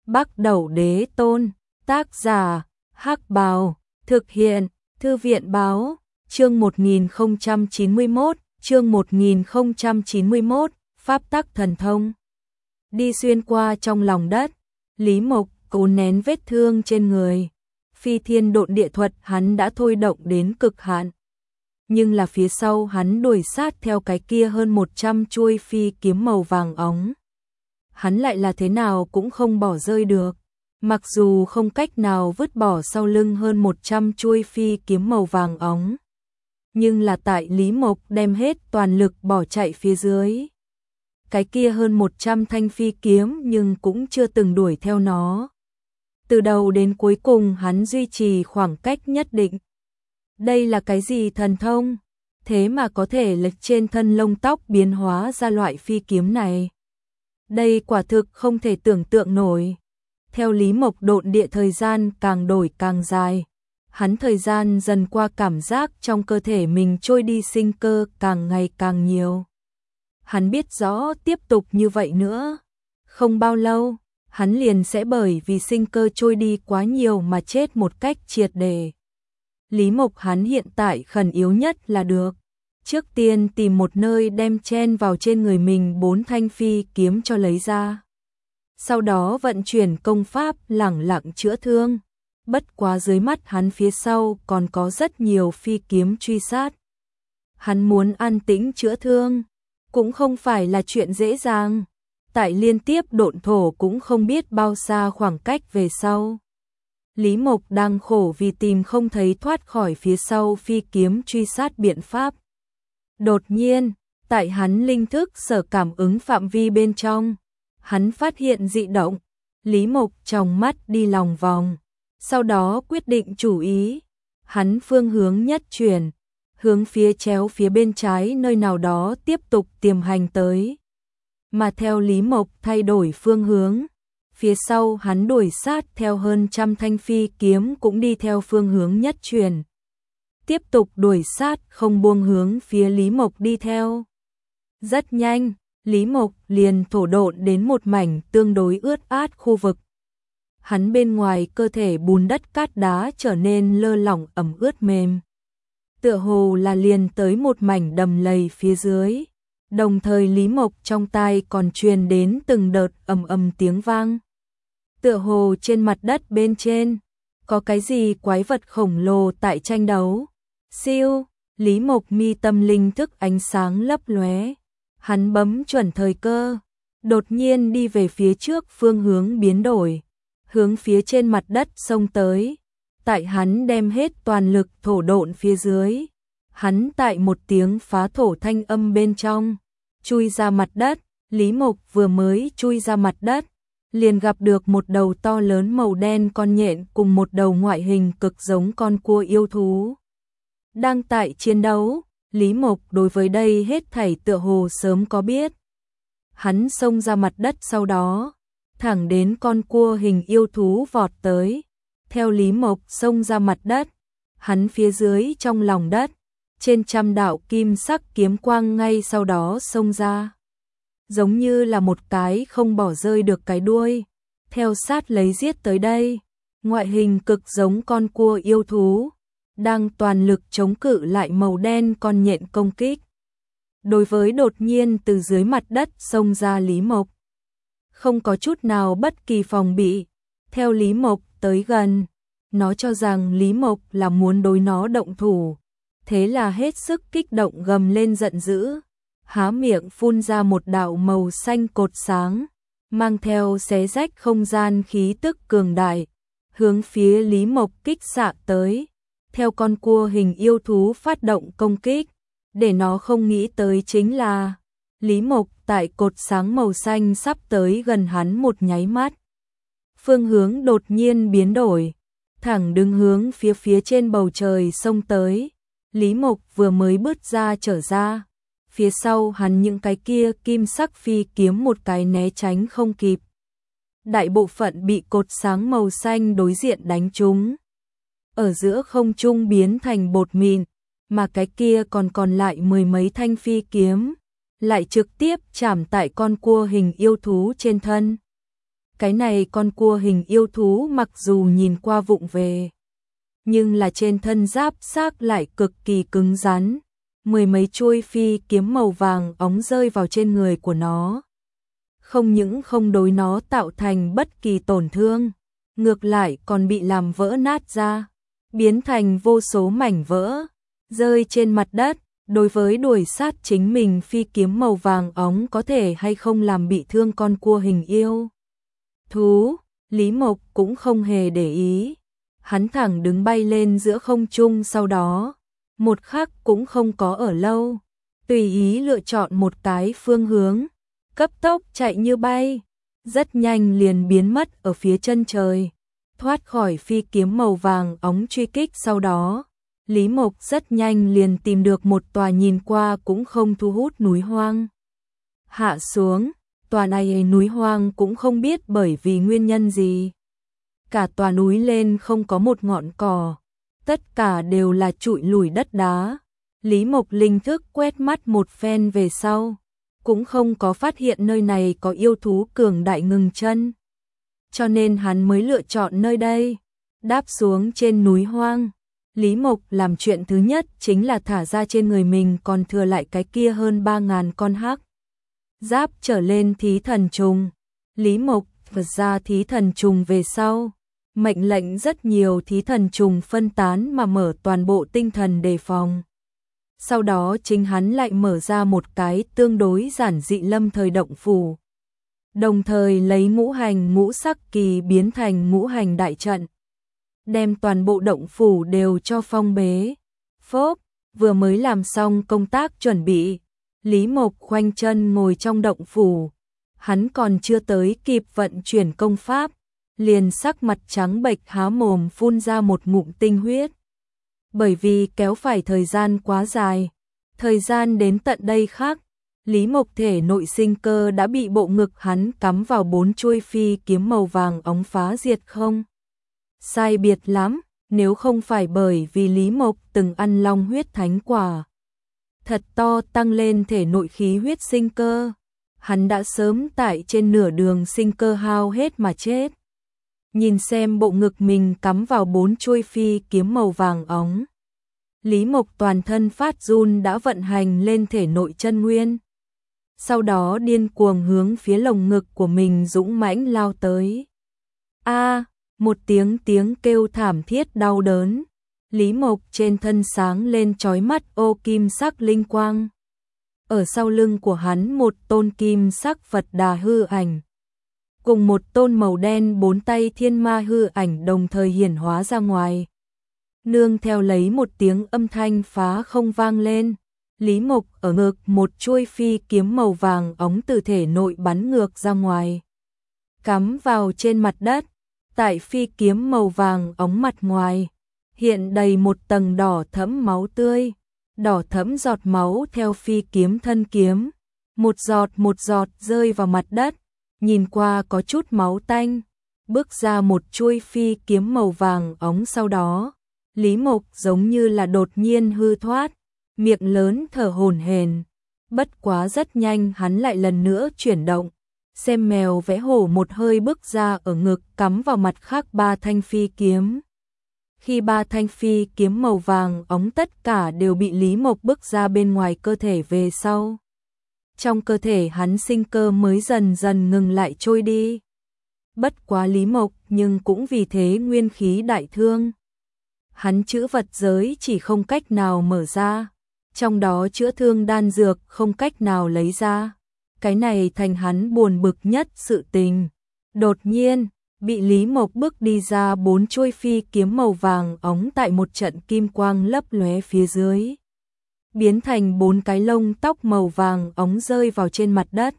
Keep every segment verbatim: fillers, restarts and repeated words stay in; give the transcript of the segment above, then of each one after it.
Bắc Đẩu Đế Tôn, tác giả, Hắc Bào, thực hiện, Thư viện Báo, chương một nghìn không trăm chín mươi mốt, chương một nghìn không trăm chín mươi mốt, Pháp tắc thần thông. Đi xuyên qua trong lòng đất, Lý Mộc cố nén vết thương trên người. Phi thiên độn địa thuật hắn đã thôi động đến cực hạn. Nhưng là phía sau hắn đuổi sát theo cái kia hơn một trăm chuôi phi kiếm màu vàng óng. Hắn lại là thế nào cũng không bỏ rơi được. Mặc dù không cách nào vứt bỏ sau lưng hơn một trăm chuôi phi kiếm màu vàng óng. Nhưng là tại Lý Mộc đem hết toàn lực bỏ chạy phía dưới. Cái kia hơn một trăm thanh phi kiếm nhưng cũng chưa từng đuổi theo nó. Từ đầu đến cuối cùng hắn duy trì khoảng cách nhất định. Đây là cái gì thần thông? Thế mà có thể lệch trên thân lông tóc biến hóa ra loại phi kiếm này. Đây quả thực không thể tưởng tượng nổi. Theo Lý Mộc độn địa thời gian càng đổi càng dài. Hắn thời gian dần qua cảm giác trong cơ thể mình trôi đi sinh cơ càng ngày càng nhiều. Hắn biết rõ tiếp tục như vậy nữa. Không bao lâu, hắn liền sẽ bởi vì sinh cơ trôi đi quá nhiều mà chết một cách triệt để. Lý Mộc hắn hiện tại khẩn yếu nhất là được. Trước tiên tìm một nơi đem chen vào trên người mình bốn thanh phi kiếm cho lấy ra. Sau đó vận chuyển công pháp lẳng lặng chữa thương. Bất quá dưới mắt hắn phía sau còn có rất nhiều phi kiếm truy sát. Hắn muốn an tĩnh chữa thương, cũng không phải là chuyện dễ dàng. Tại liên tiếp độn thổ cũng không biết bao xa khoảng cách về sau. Lý Mộc đang khổ vì tìm không thấy thoát khỏi phía sau phi kiếm truy sát biện pháp. Đột nhiên, tại hắn linh thức sở cảm ứng phạm vi bên trong, hắn phát hiện dị động. Lý Mộc trong mắt đi lòng vòng, sau đó quyết định chủ ý. Hắn phương hướng nhất chuyển, hướng phía chéo phía bên trái nơi nào đó tiếp tục tiềm hành tới. Mà theo Lý Mộc thay đổi phương hướng, phía sau hắn đuổi sát theo hơn trăm thanh phi kiếm cũng đi theo phương hướng nhất chuyển. Tiếp tục đuổi sát không buông hướng phía Lý Mộc đi theo. Rất nhanh, Lý Mộc liền thổ độn đến một mảnh tương đối ướt át khu vực. Hắn bên ngoài cơ thể bùn đất cát đá trở nên lơ lỏng ẩm ướt mềm. Tựa hồ là liền tới một mảnh đầm lầy phía dưới. Đồng thời Lý Mộc trong tai còn truyền đến từng đợt ầm ầm tiếng vang. Tựa hồ trên mặt đất bên trên, có cái gì quái vật khổng lồ tại tranh đấu. Siêu, Lý Mộc mi tâm linh thức ánh sáng lấp lóe. Hắn bấm chuẩn thời cơ, đột nhiên đi về phía trước phương hướng biến đổi, hướng phía trên mặt đất xông tới. Tại hắn đem hết toàn lực thổ độn phía dưới, hắn tại một tiếng phá thổ thanh âm bên trong, chui ra mặt đất. Lý Mộc vừa mới chui ra mặt đất, liền gặp được một đầu to lớn màu đen con nhện cùng một đầu ngoại hình cực giống con cua yêu thú. Đang tại chiến đấu, Lý Mộc đối với đây hết thảy tựa hồ sớm có biết. Hắn xông ra mặt đất sau đó, thẳng đến con cua hình yêu thú vọt tới. Theo Lý Mộc xông ra mặt đất, hắn phía dưới trong lòng đất, trên trăm đạo kim sắc kiếm quang ngay sau đó xông ra. Giống như là một cái không bỏ rơi được cái đuôi, theo sát lấy giết tới đây. Ngoại hình cực giống con cua yêu thú, đang toàn lực chống cự lại màu đen con nhện công kích. Đối với đột nhiên từ dưới mặt đất xông ra Lý Mộc, không có chút nào bất kỳ phòng bị. Theo Lý Mộc tới gần, nó cho rằng Lý Mộc là muốn đối nó động thủ, thế là hết sức kích động gầm lên giận dữ, há miệng phun ra một đạo màu xanh cột sáng, mang theo xé rách không gian khí tức cường đại, hướng phía Lý Mộc kích xạ tới. Theo con cua hình yêu thú phát động công kích, để nó không nghĩ tới chính là Lý Mộc tại cột sáng màu xanh sắp tới gần hắn một nháy mắt, phương hướng đột nhiên biến đổi, thẳng đứng hướng phía phía trên bầu trời xông tới. Lý Mộc vừa mới bước ra trở ra, phía sau hắn những cái kia kim sắc phi kiếm một cái né tránh không kịp. Đại bộ phận bị cột sáng màu xanh đối diện đánh trúng, ở giữa không trung biến thành bột mịn, mà cái kia còn còn lại mười mấy thanh phi kiếm, lại trực tiếp chạm tại con cua hình yêu thú trên thân. Cái này con cua hình yêu thú mặc dù nhìn qua vụng về, nhưng là trên thân giáp xác lại cực kỳ cứng rắn. Mười mấy chuôi phi kiếm màu vàng óng rơi vào trên người của nó. Không những không đối nó tạo thành bất kỳ tổn thương, ngược lại còn bị làm vỡ nát ra, biến thành vô số mảnh vỡ, rơi trên mặt đất. Đối với đuổi sát chính mình phi kiếm màu vàng óng có thể hay không làm bị thương con cua hình yêu thú, Lý Mộc cũng không hề để ý. Hắn thẳng đứng bay lên giữa không trung, sau đó một khắc cũng không có ở lâu, tùy ý lựa chọn một cái phương hướng, cấp tốc chạy như bay, rất nhanh liền biến mất ở phía chân trời, thoát khỏi phi kiếm màu vàng óng truy kích. Sau đó Lý Mộc rất nhanh liền tìm được một tòa nhìn qua cũng không thu hút núi hoang. Hạ xuống, tòa này núi hoang cũng không biết bởi vì nguyên nhân gì. Cả tòa núi lên không có một ngọn cỏ, tất cả đều là trụi lủi đất đá. Lý Mộc linh thức quét mắt một phen về sau, cũng không có phát hiện nơi này có yêu thú cường đại ngừng chân. Cho nên hắn mới lựa chọn nơi đây, đáp xuống trên núi hoang. Lý Mộc làm chuyện thứ nhất chính là thả ra trên người mình còn thừa lại cái kia hơn ba ngàn con hắc giáp trở lên thí thần trùng. Lý Mộc vật ra thí thần trùng về sau, mệnh lệnh rất nhiều thí thần trùng phân tán mà mở toàn bộ tinh thần đề phòng. Sau đó chính hắn lại mở ra một cái tương đối giản dị lâm thời động phủ, đồng thời lấy ngũ hành ngũ sắc kỳ biến thành ngũ hành đại trận, đem toàn bộ động phủ đều cho phong bế. Phốp, vừa mới làm xong công tác chuẩn bị, Lý Mộc khoanh chân ngồi trong động phủ. Hắn còn chưa tới kịp vận chuyển công pháp, liền sắc mặt trắng bệch há mồm phun ra một ngụm tinh huyết. Bởi vì kéo phải thời gian quá dài, thời gian đến tận đây khác, Lý Mộc thể nội sinh cơ đã bị bộ ngực hắn cắm vào bốn chuôi phi kiếm màu vàng óng phá diệt không sai biệt lắm. Nếu không phải bởi vì Lý Mộc từng ăn long huyết thánh quả thật to tăng lên thể nội khí huyết sinh cơ, hắn đã sớm tại trên nửa đường sinh cơ hao hết mà chết. Nhìn xem bộ ngực mình cắm vào bốn chuôi phi kiếm màu vàng óng, Lý Mộc toàn thân phát run, đã vận hành lên thể nội chân nguyên. Sau đó điên cuồng hướng phía lồng ngực của mình dũng mãnh lao tới. A, một tiếng tiếng kêu thảm thiết đau đớn. Lý Mộc trên thân sáng lên chói mắt ô kim sắc linh quang. Ở sau lưng của hắn một tôn kim sắc Phật Đà hư ảnh, cùng một tôn màu đen bốn tay thiên ma hư ảnh đồng thời hiển hóa ra ngoài. Nương theo lấy một tiếng âm thanh phá không vang lên, Lý Mộc ở ngực một chuôi phi kiếm màu vàng óng từ thể nội bắn ngược ra ngoài, cắm vào trên mặt đất. Tại phi kiếm màu vàng óng mặt ngoài, hiện đầy một tầng đỏ thẫm máu tươi, đỏ thẫm giọt máu theo phi kiếm thân kiếm, một giọt một giọt rơi vào mặt đất, nhìn qua có chút máu tanh. Bước ra một chuôi phi kiếm màu vàng óng, sau đó Lý Mộc giống như là đột nhiên hư thoát, miệng lớn thở hổn hển. Bất quá rất nhanh hắn lại lần nữa chuyển động, xem mèo vẽ hổ một hơi bước ra ở ngực, cắm vào mặt khác ba thanh phi kiếm. Khi ba thanh phi kiếm màu vàng óng tất cả đều bị Lý Mộc bước ra bên ngoài cơ thể về sau, trong cơ thể hắn sinh cơ mới dần dần ngừng lại trôi đi. Bất quá Lý Mộc nhưng cũng vì thế nguyên khí đại thương. Hắn chữ vật giới chỉ không cách nào mở ra, trong đó chữa thương đan dược không cách nào lấy ra. Cái này thành hắn buồn bực nhất sự tình. Đột nhiên, bị Lý Mộc bước đi ra bốn chuôi phi kiếm màu vàng óng tại một trận kim quang lấp lóe phía dưới, biến thành bốn cái lông tóc màu vàng óng rơi vào trên mặt đất.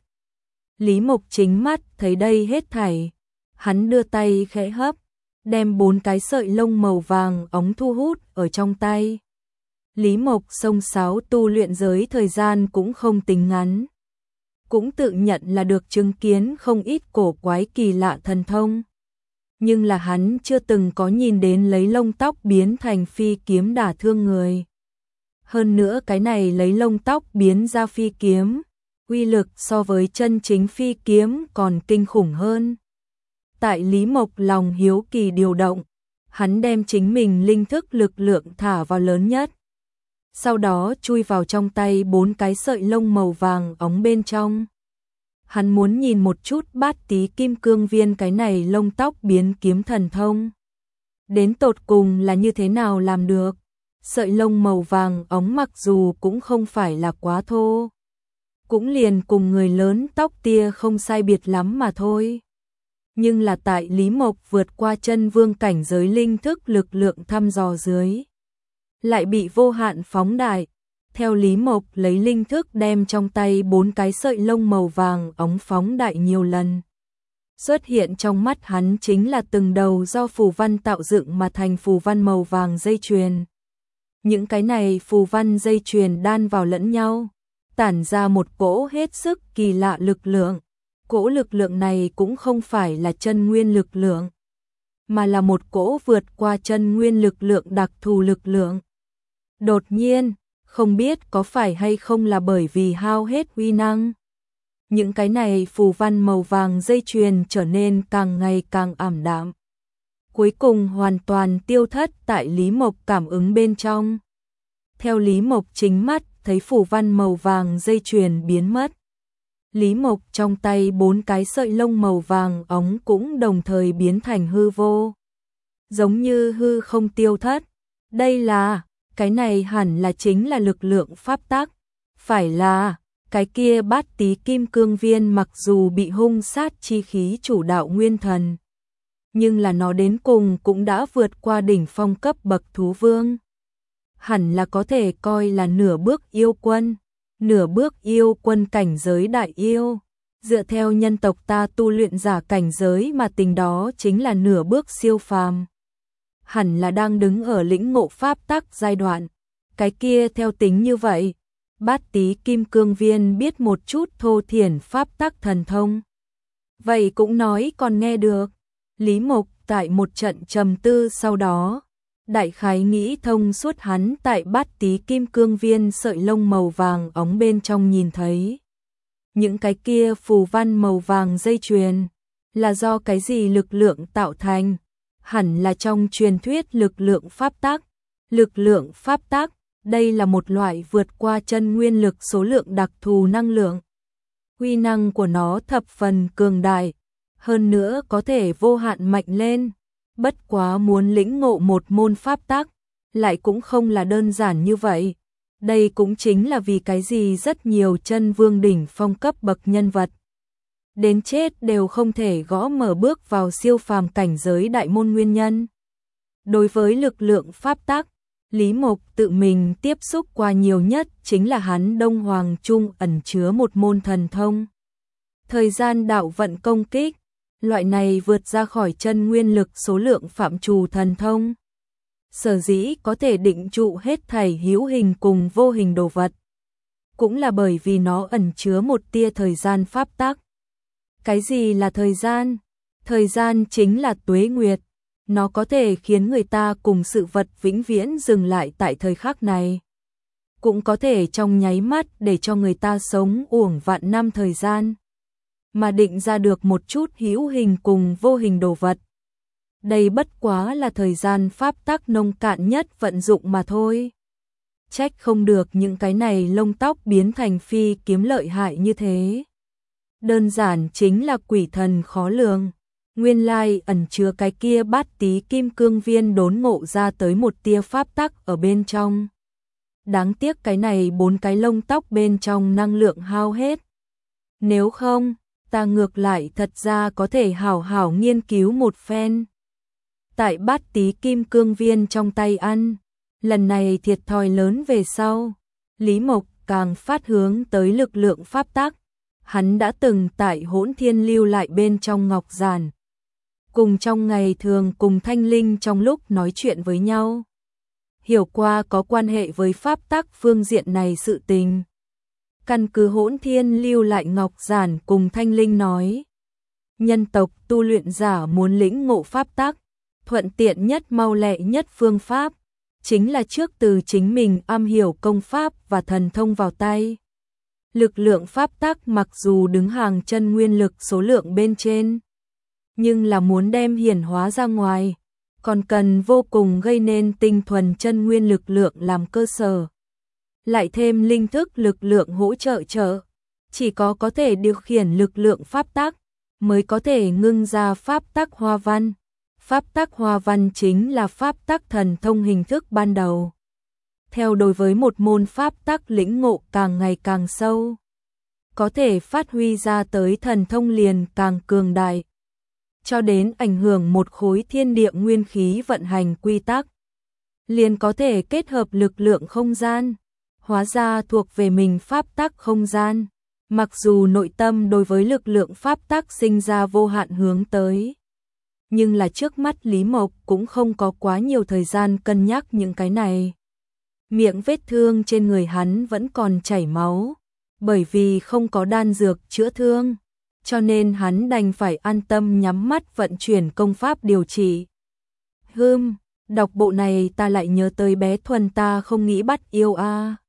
Lý Mộc chính mắt thấy đây hết thảy, hắn đưa tay khẽ hấp, đem bốn cái sợi lông màu vàng óng thu hút ở trong tay. Lý Mộc xông xáo tu luyện giới thời gian cũng không tính ngắn, cũng tự nhận là được chứng kiến không ít cổ quái kỳ lạ thần thông. Nhưng là hắn chưa từng có nhìn đến lấy lông tóc biến thành phi kiếm đả thương người. Hơn nữa cái này lấy lông tóc biến ra phi kiếm, uy lực so với chân chính phi kiếm còn kinh khủng hơn. Tại Lý Mộc lòng hiếu kỳ điều động, hắn đem chính mình linh thức lực lượng thả vào lớn nhất. Sau đó chui vào trong tay bốn cái sợi lông màu vàng óng bên trong. Hắn muốn nhìn một chút Bát Tí Kim Cương Viên cái này lông tóc biến kiếm thần thông. Đến tột cùng là như thế nào làm được? Sợi lông màu vàng óng mặc dù cũng không phải là quá thô, cũng liền cùng người lớn tóc tia không sai biệt lắm mà thôi. Nhưng là tại Lý Mộc vượt qua chân vương cảnh giới linh thức lực lượng thăm dò dưới, lại bị vô hạn phóng đại. Theo Lý Mộc lấy linh thức đem trong tay bốn cái sợi lông màu vàng óng phóng đại nhiều lần. Xuất hiện trong mắt hắn chính là từng đầu do phù văn tạo dựng mà thành phù văn màu vàng dây chuyền. Những cái này phù văn dây chuyền đan vào lẫn nhau, tản ra một cỗ hết sức kỳ lạ lực lượng. Cỗ lực lượng này cũng không phải là chân nguyên lực lượng, mà là một cỗ vượt qua chân nguyên lực lượng đặc thù lực lượng. Đột nhiên, không biết có phải hay không là bởi vì hao hết uy năng, những cái này phù văn màu vàng dây chuyền trở nên càng ngày càng ảm đạm, cuối cùng hoàn toàn tiêu thất tại Lý Mộc cảm ứng bên trong. Theo Lý Mộc chính mắt thấy phù văn màu vàng dây chuyền biến mất, Lý Mộc trong tay bốn cái sợi lông màu vàng óng cũng đồng thời biến thành hư vô, giống như hư không tiêu thất. Đây là, cái này hẳn là chính là lực lượng pháp tắc, phải là, cái kia Bát Tí Kim Cương Viên mặc dù bị hung sát chi khí chủ đạo nguyên thần, nhưng là nó đến cùng cũng đã vượt qua đỉnh phong cấp bậc thú vương. Hẳn là có thể coi là nửa bước yêu quân, nửa bước yêu quân cảnh giới đại yêu. Dựa theo nhân tộc ta tu luyện giả cảnh giới mà tính đó chính là nửa bước siêu phàm. Hẳn là đang đứng ở lĩnh ngộ pháp tắc giai đoạn. Cái kia theo tính như vậy, Bát Tí Kim Cương Viên biết một chút thô thiển pháp tắc thần thông. Vậy cũng nói còn nghe được. Lý Mộc tại một trận trầm tư sau đó, đại khái nghĩ thông suốt hắn tại Bát Tí Kim Cương Viên sợi lông màu vàng óng bên trong nhìn thấy. Những cái kia phù văn màu vàng dây chuyền là do cái gì lực lượng tạo thành? Hẳn là trong truyền thuyết lực lượng pháp tắc. Lực lượng pháp tắc, đây là một loại vượt qua chân nguyên lực số lượng đặc thù năng lượng. Uy năng của nó thập phần cường đại, hơn nữa có thể vô hạn mạnh lên. Bất quá muốn lĩnh ngộ một môn pháp tắc, lại cũng không là đơn giản như vậy. Đây cũng chính là vì cái gì rất nhiều chân vương đỉnh phong cấp bậc nhân vật đến chết đều không thể gõ mở bước vào siêu phàm cảnh giới đại môn nguyên nhân. Đối với lực lượng pháp tắc, Lý Mộc tự mình tiếp xúc qua nhiều nhất chính là hắn Đông Hoàng Trung ẩn chứa một môn thần thông. Thời gian đạo vận công kích, loại này vượt ra khỏi chân nguyên lực số lượng phạm trù thần thông. Sở dĩ có thể định trụ hết thảy hữu hình cùng vô hình đồ vật, cũng là bởi vì nó ẩn chứa một tia thời gian pháp tắc. Cái gì là thời gian? Thời gian chính là tuế nguyệt. Nó có thể khiến người ta cùng sự vật vĩnh viễn dừng lại tại thời khắc này. Cũng có thể trong nháy mắt để cho người ta sống uổng vạn năm thời gian, mà định ra được một chút hữu hình cùng vô hình đồ vật. Đây bất quá là thời gian pháp tắc nông cạn nhất vận dụng mà thôi. Trách không được những cái này lông tóc biến thành phi kiếm lợi hại như thế. Đơn giản chính là quỷ thần khó lường. Nguyên lai ẩn chứa cái kia Bát Tí Kim Cương Viên đốn ngộ ra tới một tia pháp tắc ở bên trong. Đáng tiếc cái này bốn cái lông tóc bên trong năng lượng hao hết. Nếu không, ta ngược lại thật ra có thể hảo hảo nghiên cứu một phen. Tại Bát Tí Kim Cương Viên trong tay ăn, lần này thiệt thòi lớn về sau, Lý Mộc càng phát hướng tới lực lượng pháp tắc. Hắn đã từng tại Hỗn Thiên lưu lại bên trong ngọc giản, cùng trong ngày thường cùng Thanh Linh trong lúc nói chuyện với nhau, hiểu qua có quan hệ với pháp tắc phương diện này sự tình. Căn cứ Hỗn Thiên lưu lại ngọc giản cùng Thanh Linh nói, nhân tộc tu luyện giả muốn lĩnh ngộ pháp tắc, thuận tiện nhất mau lẹ nhất phương pháp, chính là trước từ chính mình am hiểu công pháp và thần thông vào tay. Lực lượng pháp tắc mặc dù đứng hàng chân nguyên lực số lượng bên trên, nhưng là muốn đem hiển hóa ra ngoài, còn cần vô cùng gây nên tinh thuần chân nguyên lực lượng làm cơ sở. Lại thêm linh thức lực lượng hỗ trợ trợ, chỉ có có thể điều khiển lực lượng pháp tắc, mới có thể ngưng ra pháp tắc hoa văn. Pháp tắc hoa văn chính là pháp tắc thần thông hình thức ban đầu. Theo đối với một môn pháp tắc lĩnh ngộ càng ngày càng sâu, có thể phát huy ra tới thần thông liền càng cường đại, cho đến ảnh hưởng một khối thiên địa nguyên khí vận hành quy tắc, liền có thể kết hợp lực lượng không gian, hóa ra thuộc về mình pháp tắc không gian. Mặc dù nội tâm đối với lực lượng pháp tắc sinh ra vô hạn hướng tới, nhưng là trước mắt Lý Mộc cũng không có quá nhiều thời gian cân nhắc những cái này. Miệng vết thương trên người hắn vẫn còn chảy máu, bởi vì không có đan dược chữa thương, cho nên hắn đành phải an tâm nhắm mắt vận chuyển công pháp điều trị. Hừm, đọc bộ này ta lại nhớ tới bé Thuần ta không nghĩ bắt yêu a. À.